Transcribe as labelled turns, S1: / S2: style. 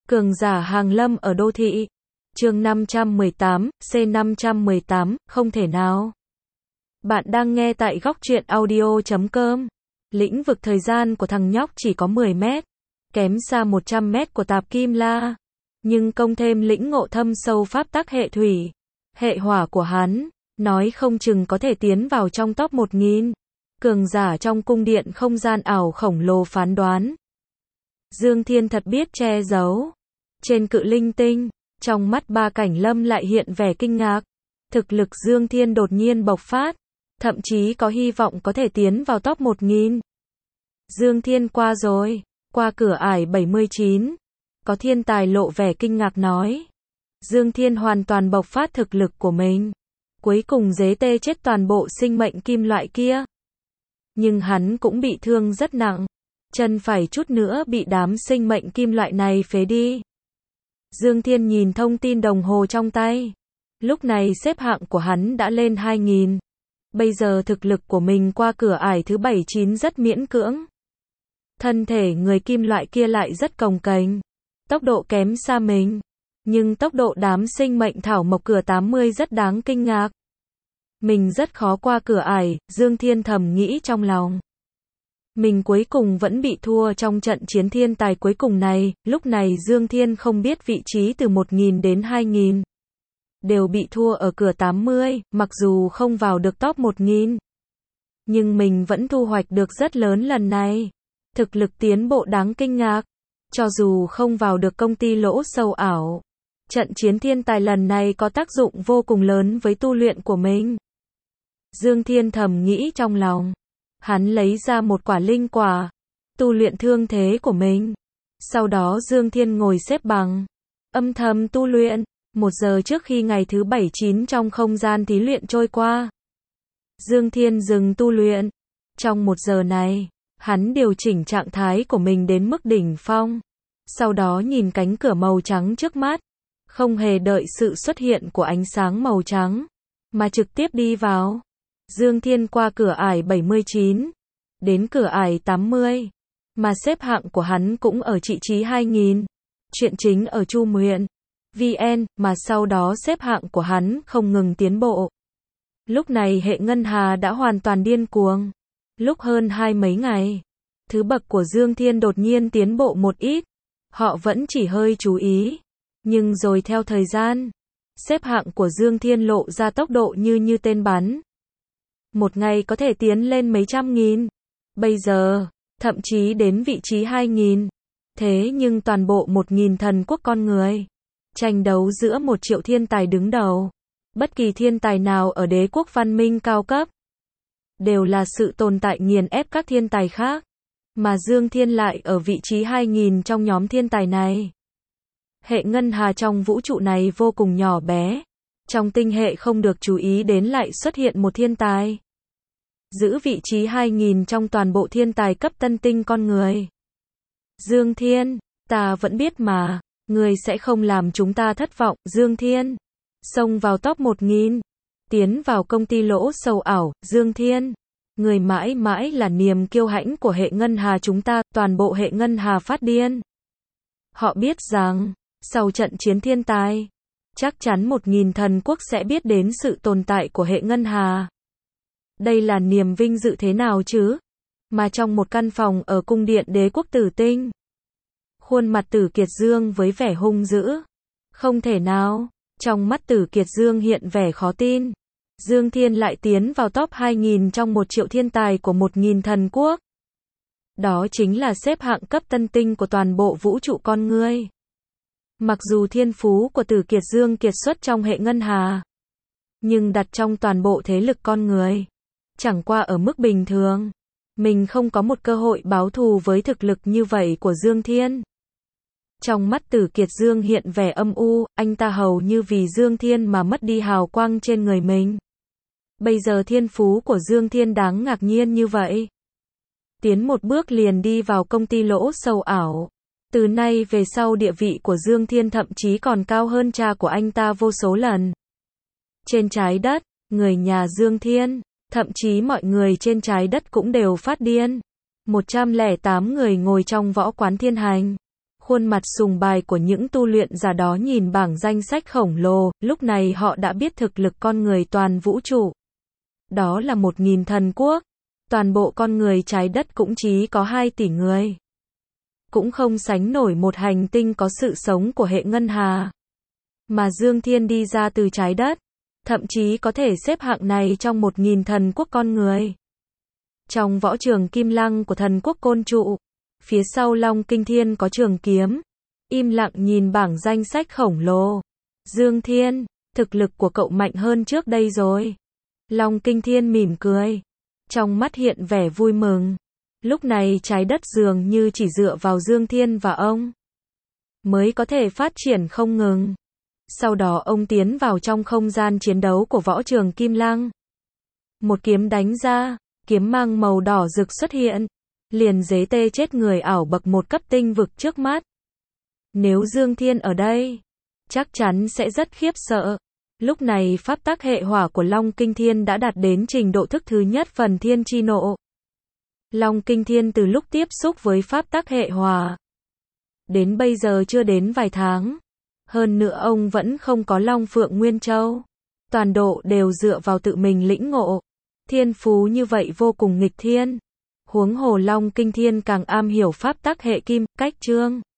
S1: Cường giả hàng lâm ở đô thị. Chương 518, C518, không thể nào. Bạn đang nghe tại góc truyện audio.com. Lĩnh vực thời gian của thằng nhóc chỉ có 10 mét, kém xa 100 mét của Tạp Kim La. Nhưng công thêm lĩnh ngộ thâm sâu pháp tắc hệ thủy, hệ hỏa của hắn, nói không chừng có thể tiến vào trong top 1000. Cường giả trong cung điện không gian ảo khổng lồ phán đoán. Dương Thiên thật biết che giấu. Trên cự linh tinh, trong mắt Ba Cảnh Lâm lại hiện vẻ kinh ngạc. Thực lực Dương Thiên đột nhiên bộc phát, thậm chí có hy vọng có thể tiến vào top 1000. Dương Thiên qua rồi, qua cửa ải 79. Có thiên tài lộ vẻ kinh ngạc nói. Dương Thiên hoàn toàn bộc phát thực lực của mình. Cuối cùng dế tê chết toàn bộ sinh mệnh kim loại kia. Nhưng hắn cũng bị thương rất nặng. Chân phải chút nữa bị đám sinh mệnh kim loại này phế đi. Dương Thiên nhìn thông tin đồng hồ trong tay. Lúc này xếp hạng của hắn đã lên 2000. Bây giờ thực lực của mình qua cửa ải thứ 79 rất miễn cưỡng. Thân thể người kim loại kia lại rất cồng kềnh. Tốc độ kém xa mình. Nhưng tốc độ đám sinh mệnh thảo mộc cửa 80 rất đáng kinh ngạc. Mình rất khó qua cửa ải, Dương Thiên thầm nghĩ trong lòng. Mình cuối cùng vẫn bị thua trong trận chiến thiên tài cuối cùng này. Lúc này Dương Thiên không biết vị trí từ 1000 đến 2000. Đều bị thua ở cửa 80, mặc dù không vào được top 1000. Nhưng mình vẫn thu hoạch được rất lớn lần này. Thực lực tiến bộ đáng kinh ngạc. Cho dù không vào được công ty lỗ sâu ảo, trận chiến thiên tài lần này có tác dụng vô cùng lớn với tu luyện của mình. Dương Thiên thầm nghĩ trong lòng. Hắn lấy ra một quả linh quả, tu luyện thương thế của mình. Sau đó Dương Thiên ngồi xếp bằng, âm thầm tu luyện. 1 giờ trước khi ngày thứ 79 trong không gian thí luyện trôi qua, Dương Thiên dừng tu luyện. Trong 1 giờ này, hắn điều chỉnh trạng thái của mình đến mức đỉnh phong. Sau đó nhìn cánh cửa màu trắng trước mắt, không hề đợi sự xuất hiện của ánh sáng màu trắng, mà trực tiếp đi vào. Dương Thiên qua cửa ải 79, đến cửa ải 80, mà xếp hạng của hắn cũng ở vị trí 2000. Chuyện chính ở Chu Nguyện VN, mà sau đó xếp hạng của hắn không ngừng tiến bộ. Lúc này hệ ngân hà đã hoàn toàn điên cuồng. Lúc hơn 20 mấy ngày, thứ bậc của Dương Thiên đột nhiên tiến bộ một ít. Họ vẫn chỉ hơi chú ý. Nhưng rồi theo thời gian, xếp hạng của Dương Thiên lộ ra tốc độ như tên bắn. Một ngày có thể tiến lên mấy trăm nghìn. Bây giờ, thậm chí đến vị trí 2000. Thế nhưng toàn bộ 1000 thần quốc con người tranh đấu giữa 1 triệu thiên tài đứng đầu. Bất kỳ thiên tài nào ở đế quốc văn minh cao cấp đều là sự tồn tại nghiền ép các thiên tài khác. Mà Dương Thiên lại ở vị trí 2000 trong nhóm thiên tài này. Hệ ngân hà trong vũ trụ này vô cùng nhỏ bé. Trong tinh hệ không được chú ý đến lại xuất hiện một thiên tài. Giữ vị trí 2000 trong toàn bộ thiên tài cấp tân tinh con người. Dương Thiên, ta vẫn biết mà, người sẽ không làm chúng ta thất vọng. Dương Thiên, xông vào top 1000, tiến vào công ty lỗ sâu ảo. Dương Thiên, người mãi mãi là niềm kiêu hãnh của hệ ngân hà chúng ta. Toàn bộ hệ ngân hà phát điên. Họ biết rằng, sau trận chiến thiên tài, chắc chắn 1000 thần quốc sẽ biết đến sự tồn tại của hệ ngân hà. Đây là niềm vinh dự thế nào chứ? Mà trong một căn phòng ở cung điện đế quốc Tử Tinh, khuôn mặt Tử Kiệt Dương với vẻ hung dữ. Không thể nào, trong mắt Tử Kiệt Dương hiện vẻ khó tin. Dương Thiên lại tiến vào top 2000 trong 1 triệu thiên tài của 1000 thần quốc. Đó chính là xếp hạng cấp tân tinh của toàn bộ vũ trụ con người. Mặc dù thiên phú của Tử Kiệt Dương kiệt xuất trong hệ ngân hà, nhưng đặt trong toàn bộ thế lực con người, chẳng qua ở mức bình thường. Mình không có một cơ hội báo thù với thực lực như vậy của Dương Thiên. Trong mắt Tử Kiệt Dương hiện vẻ âm u, anh ta hầu như vì Dương Thiên mà mất đi hào quang trên người mình. Bây giờ thiên phú của Dương Thiên đáng ngạc nhiên như vậy. Tiến một bước liền đi vào công ty lỗ sâu ảo. Từ nay về sau địa vị của Dương Thiên thậm chí còn cao hơn cha của anh ta vô số lần. Trên trái đất, người nhà Dương Thiên, thậm chí mọi người trên trái đất cũng đều phát điên. 108 người ngồi trong võ quán thiên hành. Khuôn mặt sùng bài của những tu luyện giả đó nhìn bảng danh sách khổng lồ, lúc này họ đã biết thực lực con người toàn vũ trụ. Đó là 1.000 thần quốc. Toàn bộ con người trái đất cũng chỉ có 2 tỷ người. Cũng không sánh nổi một hành tinh có sự sống của hệ ngân hà. Mà Dương Thiên đi ra từ trái đất, thậm chí có thể xếp hạng này trong 1.000 thần quốc con người. Trong võ trường Kim Lăng của thần quốc Côn Trụ, phía sau Long Kinh Thiên có trường kiếm, im lặng nhìn bảng danh sách khổng lồ. Dương Thiên, thực lực của cậu mạnh hơn trước đây rồi. Long Kinh Thiên mỉm cười, trong mắt hiện vẻ vui mừng. Lúc này trái đất dường như chỉ dựa vào Dương Thiên và ông mới có thể phát triển không ngừng. Sau đó ông tiến vào trong không gian chiến đấu của võ trường Kim Lăng. Một kiếm đánh ra, kiếm mang màu đỏ rực xuất hiện, liền dế tê chết người ảo bậc 1 cấp tinh vực trước mắt. Nếu Dương Thiên ở đây, chắc chắn sẽ rất khiếp sợ. Lúc này pháp tắc hệ hỏa của Long Kinh Thiên đã đạt đến trình độ thức thứ nhất phần thiên chi nộ. Long Kinh Thiên từ lúc tiếp xúc với pháp tắc hệ hỏa đến bây giờ chưa đến vài tháng. Hơn nữa ông vẫn không có Long Phượng Nguyên Châu. Toàn độ đều dựa vào tự mình lĩnh ngộ. Thiên phú như vậy vô cùng nghịch thiên. Huống hồ Long Kinh Thiên càng am hiểu pháp tắc hệ kim, cách chương.